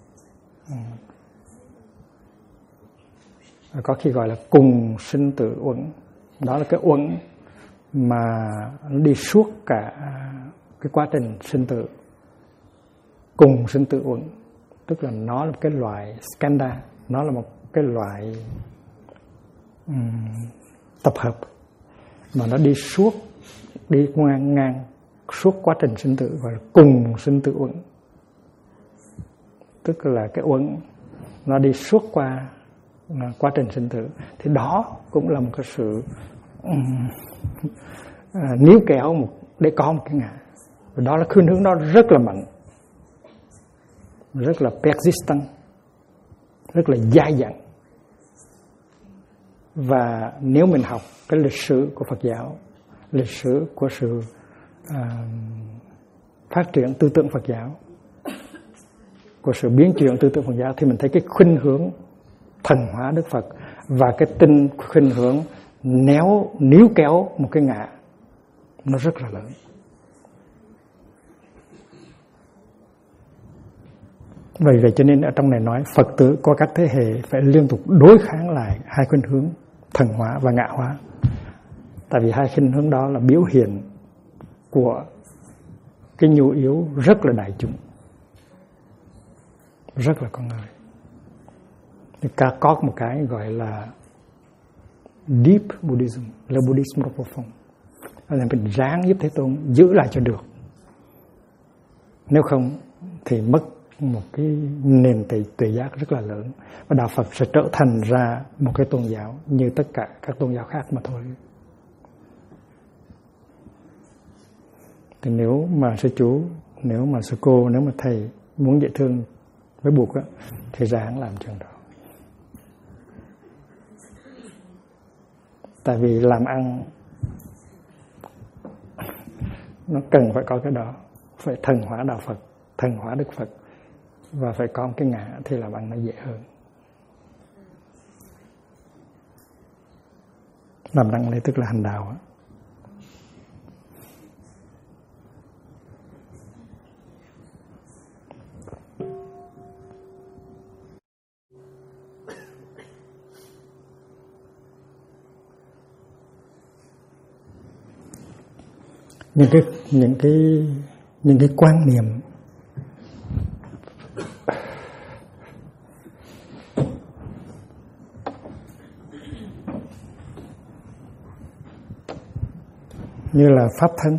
Có khi gọi là cùng sinh tử uẩn. Đó là cái uẩn mà nó đi suốt cả cái quá trình sinh tử. Cùng sinh tử uẩn, tức là nó là một cái loại skanda, nó là một cái loại tập hợp mà nó đi suốt, đi ngang suốt quá trình sinh tử, gọi là cùng sinh tử uẩn. Tức là cái uẩn nó đi suốt qua quá trình sinh tử. Thì đó cũng là một cái sự níu kéo để có một cái ngã. Và đó là khuynh hướng đó rất là mạnh, rất là persistent, rất là dai dẳng. Và nếu mình học cái lịch sử của Phật giáo, lịch sử của sự phát triển tư tưởng Phật giáo, của sự biến chuyển tư tưởng Phật giáo, thì mình thấy cái khuynh hướng thần hóa Đức Phật và cái khuynh hướng níu kéo một cái ngã nó rất là lớn. Vậy cho nên ở trong này nói Phật tử có các thế hệ phải liên tục đối kháng lại hai khuynh hướng thần hóa và ngã hóa. Tại vì hai khuynh hướng đó là biểu hiện của cái nhu yếu rất là đại chúng, rất là con người. Thì có một cái gọi là Deep Buddhism, là Buddhism profound, là mình ráng giúp Thế Tôn giữ lại cho được. Nếu không thì mất một cái nền tuệ giác rất là lớn, và đạo Phật sẽ trở thành ra một cái tôn giáo như tất cả các tôn giáo khác mà thôi. Thì nếu mà sư chú, nếu mà sư cô, nếu mà thầy muốn dễ thương với Bụt á, thì ráng làm chuyện đó. Tại vì làm ăn nó cần phải có cái đó, phải thần hóa đạo Phật, thần hóa Đức Phật, và phải có một cái ngã thì làm ăn nó dễ hơn. Làm ăn này tức là hành đạo á. Những cái quan niệm như là pháp thân,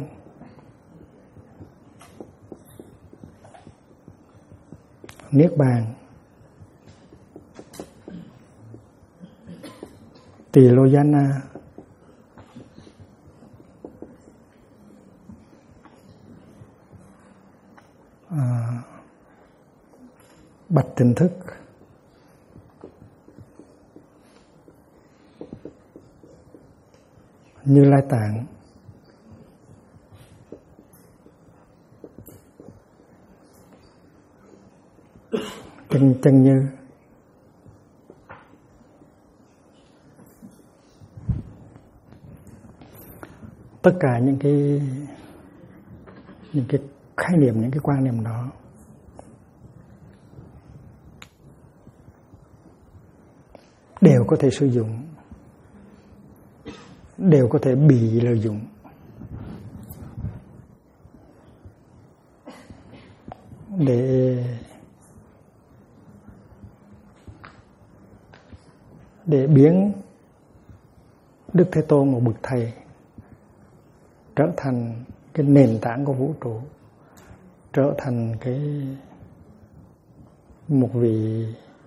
niết bàn, tỳ lô giá na, bạch tỉnh thức, Như Lai Tạng, chân như, tất cả những cái khái niệm, những cái quan niệm đó đều có thể sử dụng, đều có thể bị lợi dụng để biến Đức Thế Tôn, một bậc thầy, trở thành cái nền tảng của vũ trụ, trở thành một vị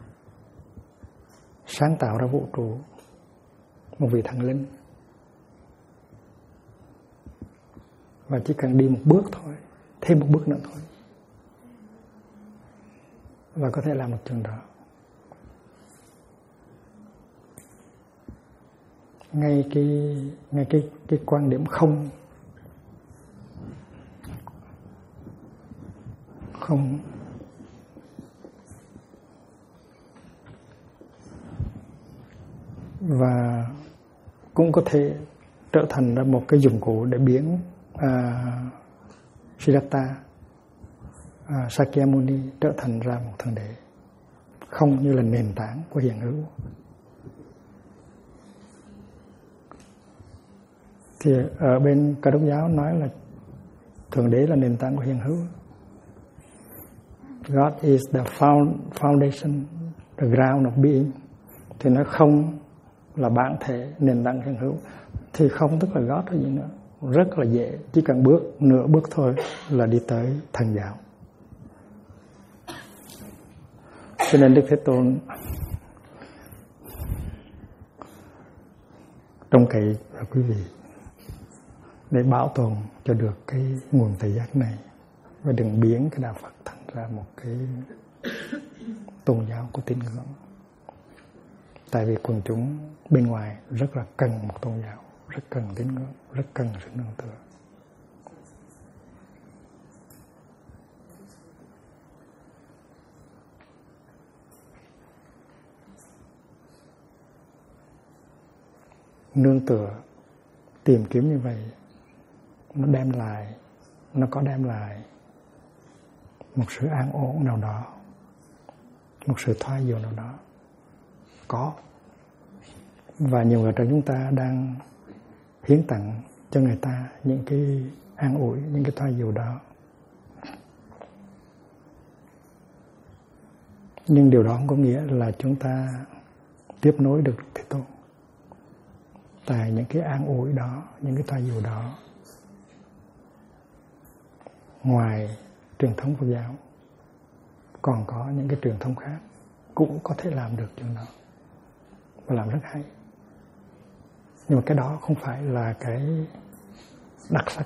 sáng tạo ra vũ trụ, một vị thần linh. Và chỉ cần đi một bước thôi, thêm một bước nữa thôi, và có thể làm một chuyện đó. Ngay cái quan điểm không và cũng có thể trở thành ra một cái dụng cụ để biến Siddhartha Sakyamuni trở thành ra một thượng đế. Không như là nền tảng của hiện hữu. Thì ở bên Cơ Đốc giáo nói là thượng đế là nền tảng của hiện hữu. God is the foundation, the ground of being. Thì nó không là bản thể, nền tảng hiện hữu. Thì không tức là God hay gì nữa. Rất là dễ, chỉ cần nửa bước thôi là đi tới thần giáo. Cho nên Đức Thế Tôn trông cậy vào quý vị để bảo tồn cho được cái nguồn tự giác này, và đừng biến cái đạo Phật thành ra một cái tôn giáo của tín ngưỡng. Tại vì quần chúng bên ngoài rất là cần một tôn giáo, rất cần tín ngưỡng, rất cần sự nương tựa. Nương tựa, tìm kiếm như vậy, nó có đem lại một sự an ổn nào đó, một sự thoái dụ nào đó. Có. Và nhiều người trong chúng ta đang hiến tặng cho người ta những cái an ủi, những cái thoái dụ đó. Nhưng điều đó không có nghĩa là chúng ta tiếp nối được Thế Tôn. Tại những cái an ủi đó, những cái thoái dụ đó, ngoài truyền thống Phật giáo còn có những cái truyền thống khác cũng có thể làm được chuyện đó và làm rất hay. Nhưng mà cái đó không phải là cái đặc sắc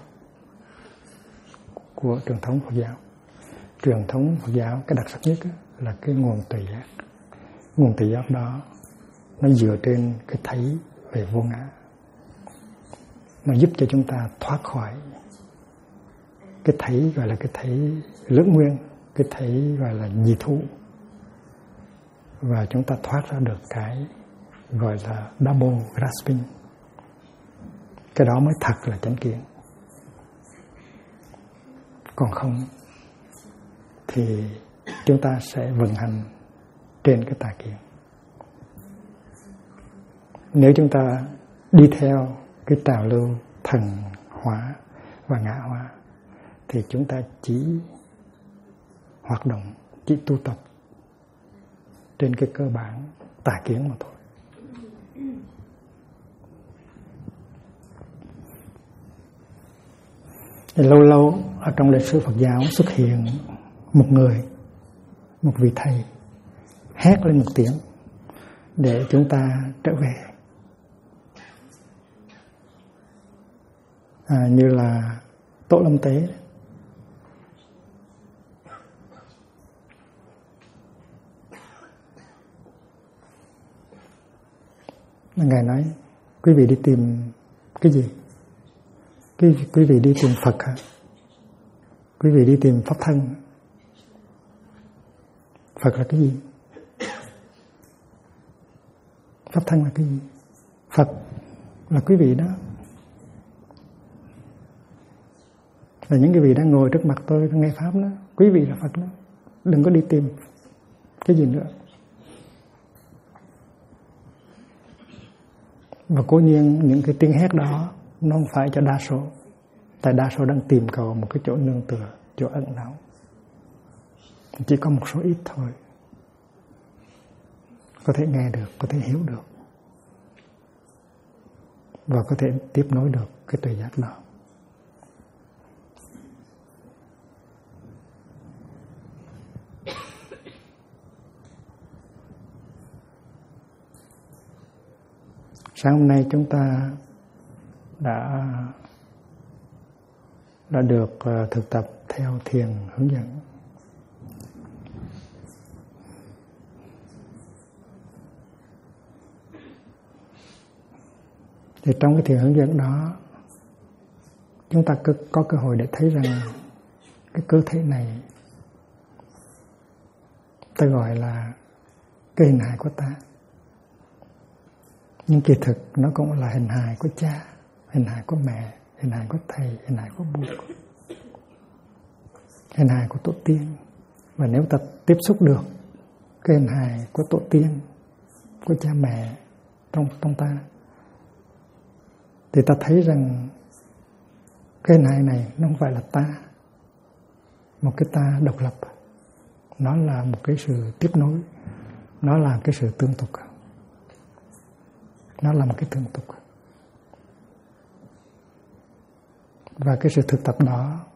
của truyền thống Phật giáo. Truyền thống Phật giáo cái đặc sắc nhất là cái nguồn tùy giác. Nguồn tùy giác đó nó dựa trên cái thấy về vô ngã. Nó giúp cho chúng ta thoát khỏi cái thấy gọi là cái thấy lưỡng nguyên, cái thấy gọi là nhị thú, và chúng ta thoát ra được cái gọi là double grasping. Cái đó mới thật là chánh kiến. Còn không thì chúng ta sẽ vận hành trên cái tà kiến. Nếu chúng ta đi theo cái trào lưu thần hóa và ngã hóa thì chúng ta chỉ hoạt động, chỉ tu tập trên cái cơ bản tà kiến mà thôi. Thì lâu lâu ở trong lịch sử Phật giáo xuất hiện một người, một vị thầy hét lên một tiếng để chúng ta trở về. Như là Tổ Lâm Tế. Ngài nói, quý vị đi tìm cái gì? Quý vị đi tìm Phật hả? Quý vị đi tìm Pháp Thân. Phật là cái gì? Pháp Thân là cái gì? Phật là quý vị đó. Là những cái vị đang ngồi trước mặt tôi nghe Pháp đó. Quý vị là Phật đó. Đừng có đi tìm cái gì nữa. Và cố nhiên những cái tiếng hét đó nó không phải cho đa số. Tại đa số đang tìm cầu một cái chỗ nương tựa, chỗ ẩn náu. Chỉ có một số ít thôi có thể nghe được, có thể hiểu được và có thể tiếp nối được cái tuệ giác đó. Sáng hôm nay chúng ta đã được thực tập theo thiền hướng dẫn. Thì trong cái thiền hướng dẫn đó, chúng ta có cơ hội để thấy rằng cái cơ thể này ta gọi là cái hình hài của ta. Nhưng kỳ thực nó cũng là hình hài của cha, hình hài của mẹ, hình hài của thầy, hình hài của Bụt, hình hài của tổ tiên. Và nếu ta tiếp xúc được cái hình hài của tổ tiên, của cha mẹ trong ta, thì ta thấy rằng cái hình hài này nó không phải là ta, một cái ta độc lập. Nó là một cái sự tiếp nối, nó là cái sự tương tục. Nó là một cái tương tục. Và cái sự thực tập đó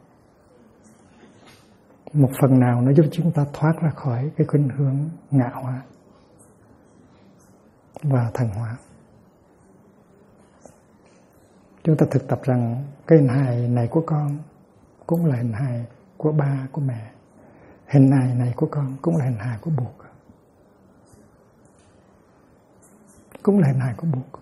một phần nào nó giúp chúng ta thoát ra khỏi cái khuynh hướng ngã hóa và thần hóa. Chúng ta thực tập rằng cái hình hài này của con cũng là hình hài của ba, của mẹ. Hình hài này của con cũng là hình hài của Bụt. cũng là hình hài của buộc.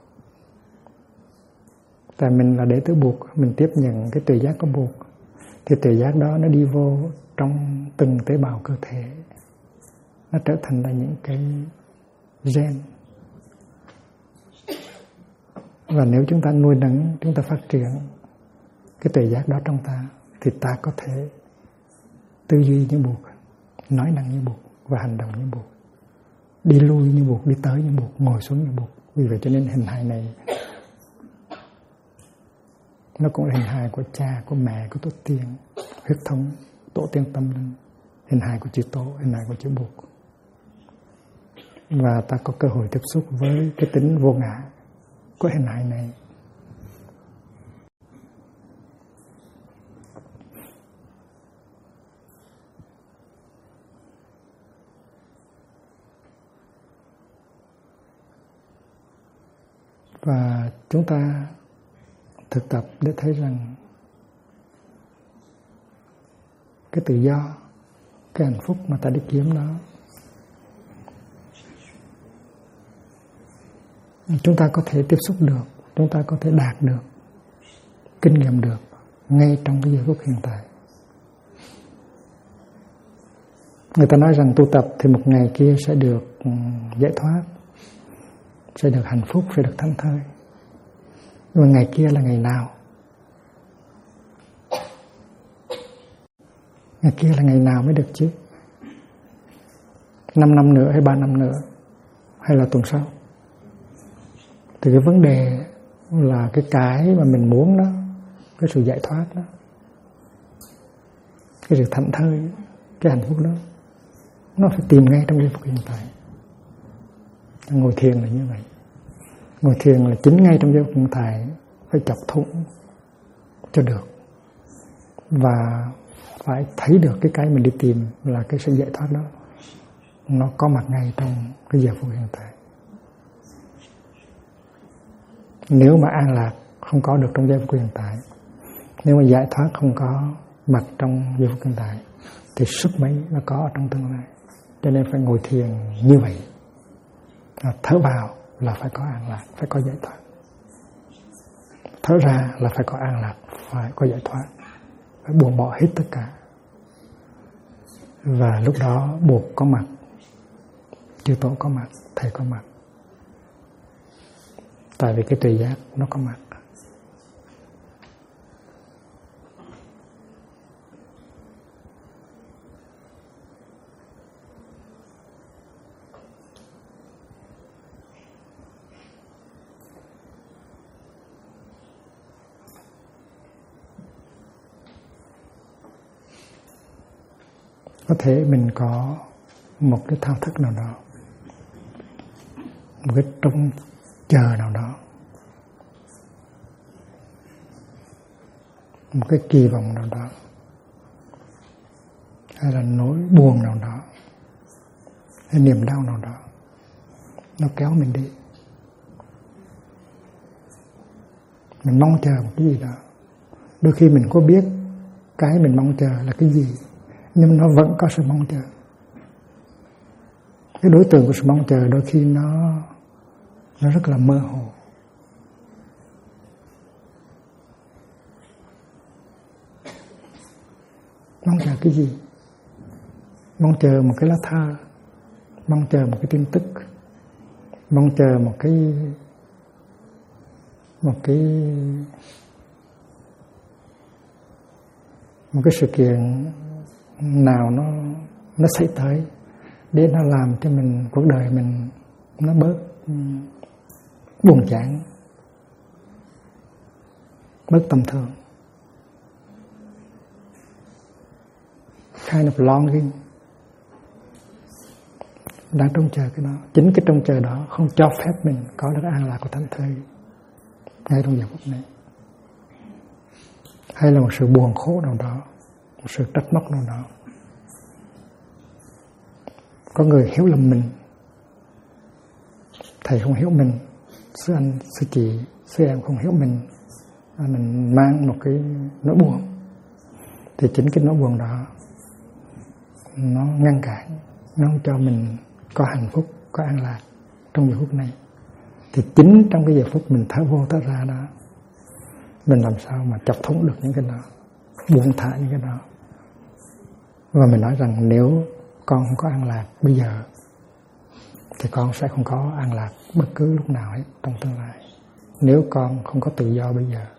Tại mình là đệ tử buộc, mình tiếp nhận cái tuệ giác của buộc, thì tuệ giác đó nó đi vô trong từng tế bào cơ thể, nó trở thành là những cái gen. Và nếu chúng ta nuôi nấng, chúng ta phát triển cái tuệ giác đó trong ta, thì ta có thể tư duy như buộc, nói năng như buộc và hành động như buộc, đi lui như buộc, đi tới như buộc, ngồi xuống như buộc. Vì vậy cho nên hình hài này nó cũng là hình hài của cha, của mẹ, của tổ tiên, huyết thống, tổ tiên tâm linh, hình hài của chữ Tổ, hình hài của chữ buộc. Và ta có cơ hội tiếp xúc với cái tính vô ngã của hình hài này. Và chúng ta thực tập để thấy rằng cái tự do, cái hạnh phúc mà ta đi kiếm đó, chúng ta có thể tiếp xúc được, chúng ta có thể đạt được, kinh nghiệm được ngay trong cái giây phút hiện tại. Người ta nói rằng tu tập thì một ngày kia sẽ được giải thoát, sẽ được hạnh phúc, sẽ được thảnh thơi. Nhưng mà ngày kia là ngày nào? Ngày kia là ngày nào mới được chứ? 5 năm nữa hay 3 năm nữa? Hay là tuần sau? Thì cái vấn đề là cái mà mình muốn đó, cái sự giải thoát đó, cái sự thảnh thơi, cái hạnh phúc đó, nó phải tìm ngay trong giây phút hiện tại. Ngồi thiền là như vậy. Ngồi thiền là chính ngay trong giây phút hiện tại phải chọc thủng cho được, và phải thấy được cái mình đi tìm là cái sự giải thoát đó, nó có mặt ngay trong cái giờ phút hiện tại. Nếu mà an lạc không có được trong giây phút hiện tại, nếu mà giải thoát không có mặt trong giây phút hiện tại, thì sức mấy nó có ở trong tương lai. Cho nên phải ngồi thiền như vậy. Thở vào là phải có an lạc, phải có giải thoát. Thở ra là phải có an lạc, phải có giải thoát. Phải buông bỏ hết tất cả. Và lúc đó buộc có mặt, chư Tổ có mặt, Thầy có mặt. Tại vì cái tuệ giác nó có mặt. Có thể mình có một cái thao thức nào đó, một cái trông chờ nào đó, một cái kỳ vọng nào đó, hay là nỗi buồn nào đó, hay niềm đau nào đó, nó kéo mình đi. Mình mong chờ một cái gì đó. Đôi khi mình có biết cái mình mong chờ là cái gì, nhưng nó vẫn có sự mong chờ. Cái đối tượng của sự mong chờ đôi khi nó rất là mơ hồ. Mong chờ cái gì? Mong chờ một cái lá thơ, mong chờ một cái tin tức, mong chờ một cái sự kiện nào nó xảy tới để nó làm cho mình, cuộc đời mình nó bớt buồn chán, bớt tầm thường. Kind of longing, đang trông chờ cái đó. Chính cái trông chờ đó không cho phép mình có được an lạc của thảnh thơi ngay trong giờ phút này. Hay là một sự buồn khổ nào đó, một sự trách móc nào đó. Có người hiểu lầm mình, thầy không hiểu mình, sư anh, sư chị, sư em không hiểu mình mang một cái nỗi buồn. Thì chính cái nỗi buồn đó nó ngăn cản, nó không cho mình có hạnh phúc, có an lạc trong giờ phút này. Thì chính trong cái giờ phút mình thở vô thở ra đó, mình làm sao mà chọc thủng được những cái đó, buông thả những cái đó. Và mình nói rằng nếu con không có an lạc bây giờ thì con sẽ không có an lạc bất cứ lúc nào hết trong tương lai. Nếu con không có tự do bây giờ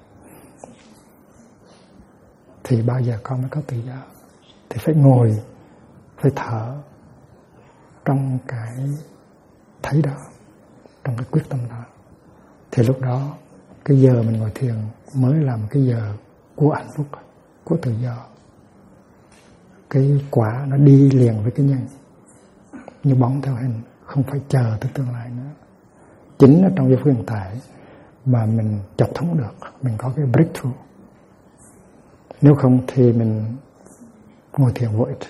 thì bao giờ con mới có tự do? Thì phải ngồi, phải thở trong cái thấy đó, trong cái quyết tâm đó. Thì lúc đó cái giờ mình ngồi thiền mới là một cái giờ của hạnh phúc, của tự do. Cái quả nó đi liền với cái nhân, như bóng theo hình, không phải chờ tới tương lai nữa. Chính ở trong giây phút hiện tại mà mình chọc thủng được, mình có cái breakthrough. Nếu không thì mình ngồi thiền vô ích.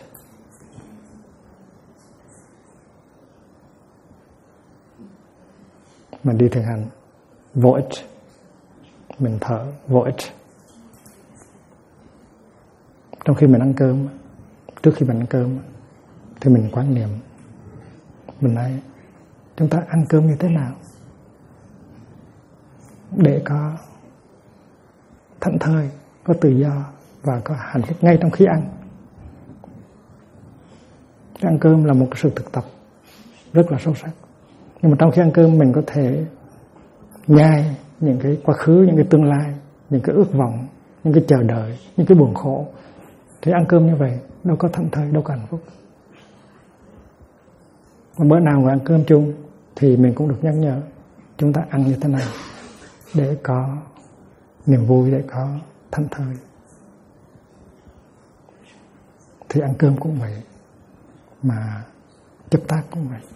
Mình đi thiền hành vô ích, mình thở vô ích. Trong khi mình ăn cơm, trước khi mình ăn cơm thì mình quán niệm, mình nói chúng ta ăn cơm như thế nào để có thảnh thơi, có tự do và có hạnh phúc ngay trong khi ăn. Ăn cơm là một sự thực tập rất là sâu sắc. Nhưng mà trong khi ăn cơm mình có thể nhai những cái quá khứ, những cái tương lai, những cái ước vọng, những cái chờ đợi, những cái buồn khổ. Thì ăn cơm như vậy đâu có thảnh thơi, đâu có hạnh phúc. Mà bữa nào ngồi ăn cơm chung thì mình cũng được nhắc nhở chúng ta ăn như thế nào để có niềm vui, để có thảnh thơi. Thì ăn cơm cũng vậy, mà chấp tác cũng vậy,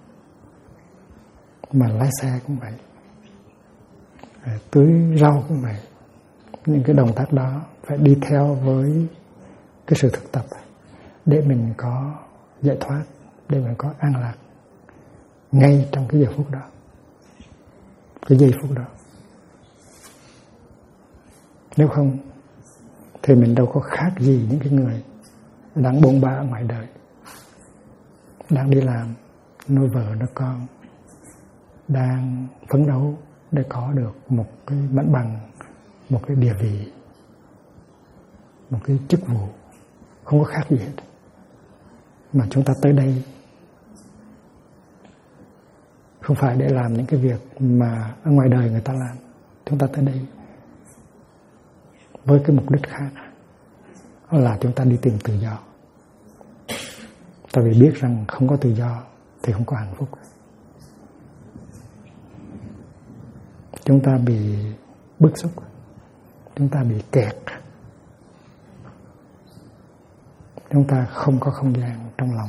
mà lái xe cũng vậy, tưới rau cũng vậy. Những cái động tác đó phải đi theo với cái sự thực tập để mình có giải thoát, để mình có an lạc ngay trong cái giờ phút đó, cái giây phút đó. Nếu không thì mình đâu có khác gì những cái người đang bôn ba ở ngoài đời, đang đi làm, nuôi vợ nuôi con, đang phấn đấu để có được một cái mặt bằng, một cái địa vị, một cái chức vụ, không có khác gì hết. Mà chúng ta tới đây không phải để làm những cái việc mà ở ngoài đời người ta làm. Chúng ta tới đây với cái mục đích khác, là chúng ta đi tìm tự do. Tại vì biết rằng không có tự do thì không có hạnh phúc. Chúng ta bị bức xúc, chúng ta bị kẹt, chúng ta không có không gian trong lòng.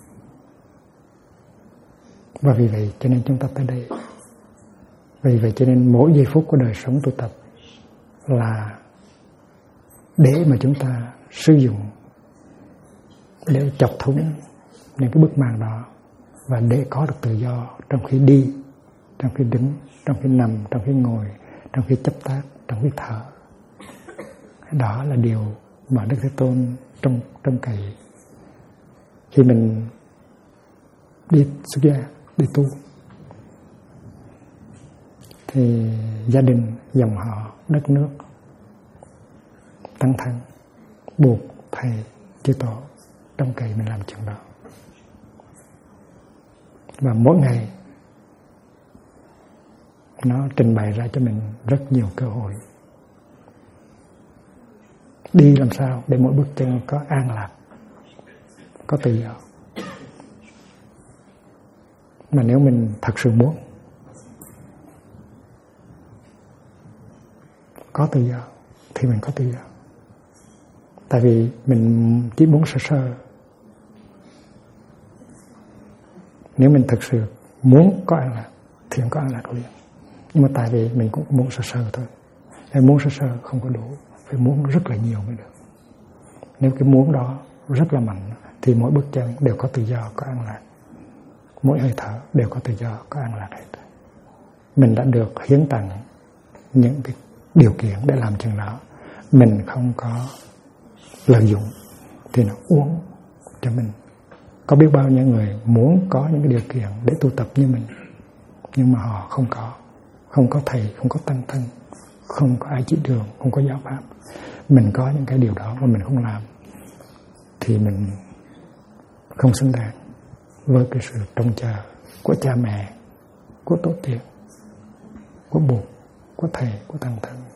Và vì vậy cho nên chúng ta tới đây. Vì vậy cho nên mỗi giây phút của đời sống tu tập là để mà chúng ta sử dụng, để chọc thủng những cái bức màn đó, và để có được tự do trong khi đi, trong khi đứng, trong khi nằm, trong khi ngồi, trong khi chấp tác, trong khi thở. Đó là điều mà Đức Thế Tôn trông cậy khi mình đi xuất gia, đi tu. Thì gia đình, dòng họ, đất nước, tăng thân buộc thầy chư tổ trông cậy mình làm chuyện đó. Và mỗi ngày nó trình bày ra cho mình rất nhiều cơ hội. Đi làm sao để mỗi bước chân có an lạc, có tự do. Mà nếu mình thật sự muốn có tự do thì mình có tự do. Tại vì mình chỉ muốn sơ sơ. Nếu mình thực sự muốn có an lạc thì có an lạc liền. Nhưng mà tại vì mình cũng muốn sơ sơ thôi. Nên muốn sơ sơ không có đủ, phải muốn rất là nhiều mới được. Nếu cái muốn đó rất là mạnh thì mỗi bước chân đều có tự do, có an lạc. Mỗi hơi thở đều có tự do, có an lạc hết. Mình đã được hiến tặng những cái điều kiện để làm chuyện đó. Mình không có lợi dụng thì nó uống cho mình. Có biết bao nhiêu người muốn có những cái điều kiện để tu tập như mình, nhưng mà họ không có thầy, không có tăng thân, không có ai chỉ đường, không có giáo pháp. Mình có những cái điều đó mà mình không làm thì mình không xứng đáng với cái sự trông chờ của cha mẹ, của tổ tiên, của Bụt, của thầy, của tăng thân.